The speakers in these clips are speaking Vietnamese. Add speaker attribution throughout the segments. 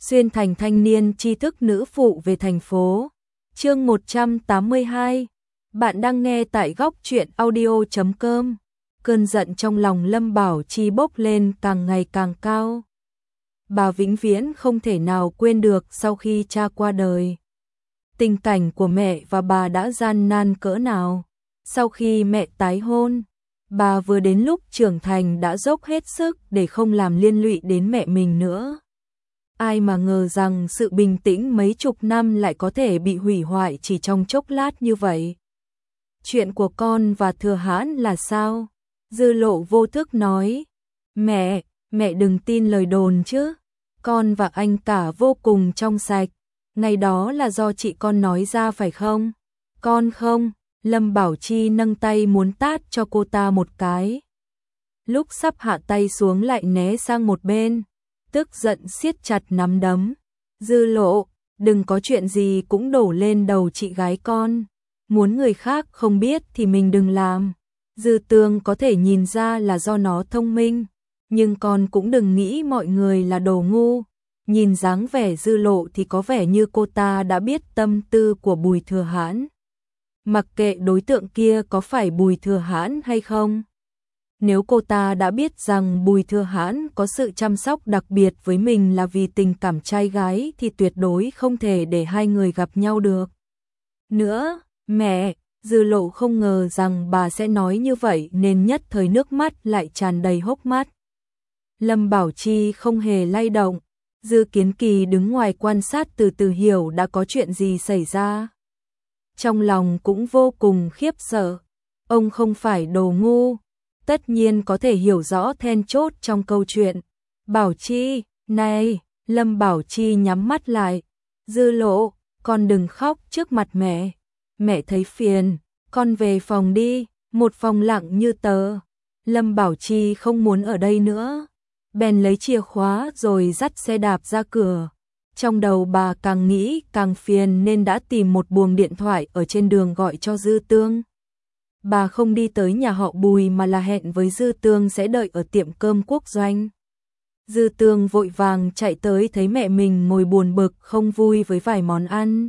Speaker 1: xuyên thành thanh niên tri thức nữ phụ về thành phố. Chương 182. Bạn đang nghe tại góc truyện audio.com. Cơn giận trong lòng Lâm Bảo Chi bốc lên càng ngày càng cao. Bà vĩnh viễn không thể nào quên được sau khi cha qua đời. Tình cảnh của mẹ và bà đã gian nan cỡ nào. Sau khi mẹ tái hôn, bà vừa đến lúc trưởng thành đã dốc hết sức để không làm liên lụy đến mẹ mình nữa. Ai mà ngờ rằng sự bình tĩnh mấy chục năm lại có thể bị hủy hoại chỉ trong chốc lát như vậy. Chuyện của con và Thừa Hãn là sao? Dư Lộ vô thức nói. Mẹ đừng tin lời đồn chứ. Con và anh cả vô cùng trong sạch. Ngày đó là do chị con nói ra phải không? Con không. Lâm Bảo Chi nâng tay muốn tát cho cô ta một cái. Lúc sắp hạ tay xuống lại né sang một bên, tức giận siết chặt nắm đấm. Dư Lộ, đừng có chuyện gì cũng đổ lên đầu chị gái con. Muốn người khác không biết thì mình đừng làm. Dư Tương có thể nhìn ra là do nó thông minh, nhưng con cũng đừng nghĩ mọi người là đồ ngu. Nhìn dáng vẻ Dư Lộ thì có vẻ như cô ta đã biết tâm tư của Bùi Thừa Hãn. Mặc kệ đối tượng kia có phải Bùi Thừa Hãn hay không. Nếu cô ta đã biết rằng Bùi Thừa Hãn có sự chăm sóc đặc biệt với mình là vì tình cảm trai gái thì tuyệt đối không thể để hai người gặp nhau được. Nữa, mẹ, Dư Lộ không ngờ rằng bà sẽ nói như vậy nên nhất thời nước mắt lại tràn đầy hốc mắt. Lâm Bảo Chi không hề lay động. Dư Kiến Kỳ đứng ngoài quan sát từ từ hiểu đã có chuyện gì xảy ra. Trong lòng cũng vô cùng khiếp sợ. Ông không phải đồ ngu, tất nhiên có thể hiểu rõ then chốt trong câu chuyện. Bảo Chi, này, Lâm Bảo Chi nhắm mắt lại. Dư Lộ, con đừng khóc trước mặt mẹ. Mẹ thấy phiền, con về phòng đi. Một phòng lặng như tờ. Lâm Bảo Chi không muốn ở đây nữa. Bèn lấy chìa khóa rồi dắt xe đạp ra cửa. Trong đầu bà càng nghĩ càng phiền nên đã tìm một buồng điện thoại ở trên đường gọi cho Dư Tương. Bà không đi tới nhà họ Bùi mà là hẹn với Dư Tương sẽ đợi ở tiệm cơm Quốc Doanh. Dư Tương vội vàng chạy tới thấy mẹ mình ngồi buồn bực không vui với vài món ăn.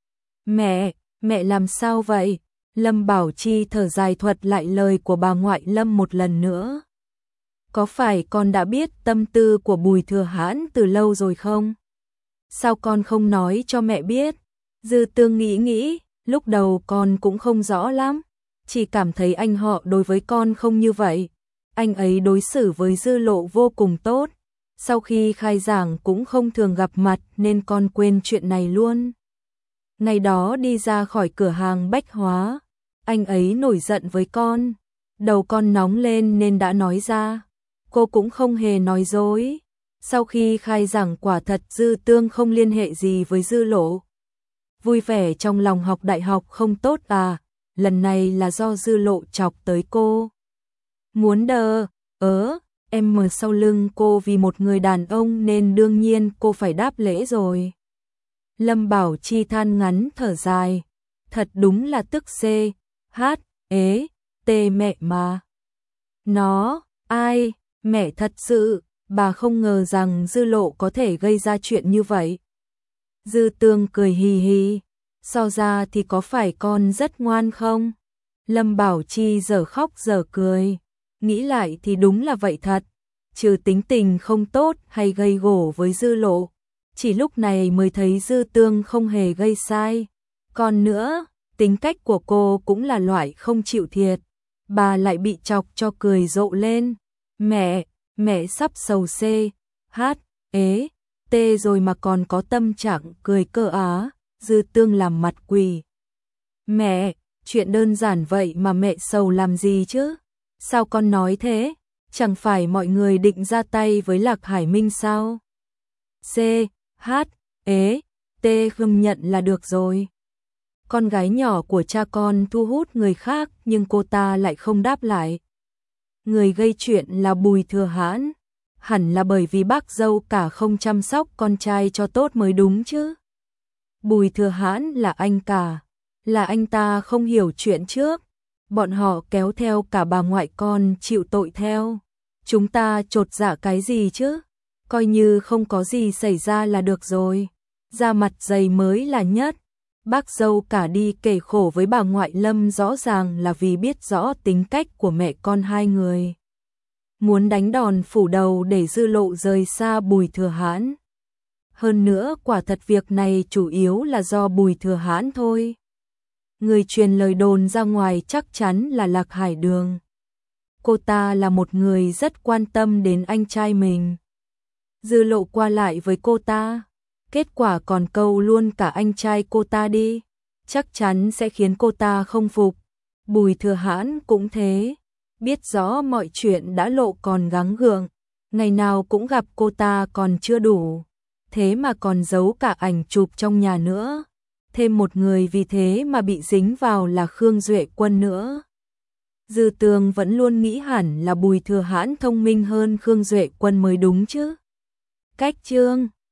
Speaker 1: Mẹ làm sao vậy? Lâm Bảo Chi thở dài thuật lại lời của bà ngoại Lâm một lần nữa. Có phải con đã biết tâm tư của Bùi Thừa Hãn từ lâu rồi không? Sao con không nói cho mẹ biết? Dư Tương nghĩ, lúc đầu con cũng không rõ lắm. Chỉ cảm thấy anh họ đối với con không như vậy. Anh ấy đối xử với Dư Lộ vô cùng tốt. Sau khi khai giảng cũng không thường gặp mặt nên con quên chuyện này luôn. Ngày đó đi ra khỏi cửa hàng bách hóa, anh ấy nổi giận với con. Đầu con nóng lên nên đã nói ra. Cô cũng không hề nói dối. Sau khi khai giảng quả thật Dư Tương không liên hệ gì với Dư Lộ. Vui vẻ trong lòng học đại học không tốt à, lần này là do Dư Lộ chọc tới cô. Muốn em ở sau lưng cô vì một người đàn ông nên đương nhiên cô phải đáp lễ rồi. Lâm Bảo Chi than ngắn thở dài, thật đúng là tức mẹ mà. Nó, ai, mẹ thật sự. Bà không ngờ rằng Dư Lộ có thể gây ra chuyện như vậy. Dư Tương cười hì hì. So ra thì có phải con rất ngoan không? Lâm Bảo Chi giờ khóc giờ cười. Nghĩ lại thì đúng là vậy thật. Trừ tính tình không tốt hay gây gổ với Dư Lộ. Chỉ lúc này mới thấy Dư Tương không hề gây sai. Còn nữa, tính cách của cô cũng là loại không chịu thiệt. Bà lại bị chọc cho cười rộ lên. Mẹ sắp sầu rồi mà còn có tâm trạng cười cơ á. Dư Tương làm mặt quỳ. Mẹ, chuyện đơn giản vậy mà mẹ sầu làm gì chứ? Sao con nói thế? Chẳng phải mọi người định ra tay với Lạc Hải Minh sao? Không nhận là được rồi. Con gái nhỏ của cha con thu hút người khác nhưng cô ta lại không đáp lại. Người gây chuyện là Bùi Thừa Hãn. Hẳn là bởi vì bác dâu cả không chăm sóc con trai cho tốt mới đúng chứ. Bùi Thừa Hãn là anh cả. Là anh ta không hiểu chuyện trước. Bọn họ kéo theo cả bà ngoại con chịu tội theo. Chúng ta chột dạ cái gì chứ? coi như không có gì xảy ra là được rồi, da mặt dày mới là nhất. Bác dâu cả đi kể khổ với bà ngoại Lâm rõ ràng là vì biết rõ tính cách của mẹ con hai người. Muốn đánh đòn phủ đầu để Dư Lộ rời xa Bùi Thừa Hãn. Hơn nữa quả thật việc này chủ yếu là do Bùi Thừa Hãn thôi. Người truyền lời đồn ra ngoài chắc chắn là Lạc Hải Đường. Cô ta là một người rất quan tâm đến anh trai mình. Dư Lộ qua lại với cô ta, kết quả còn câu luôn cả anh trai cô ta đi, chắc chắn sẽ khiến cô ta không phục. Bùi Thừa Hãn cũng thế, biết rõ mọi chuyện đã lộ còn gắng gượng, ngày nào cũng gặp cô ta còn chưa đủ, thế mà còn giấu cả ảnh chụp trong nhà nữa. Thêm một người vì thế mà bị dính vào là Khương Duệ Quân nữa. Dư Tường vẫn luôn nghĩ hẳn là Bùi Thừa Hãn thông minh hơn Khương Duệ Quân mới đúng chứ. Cách chương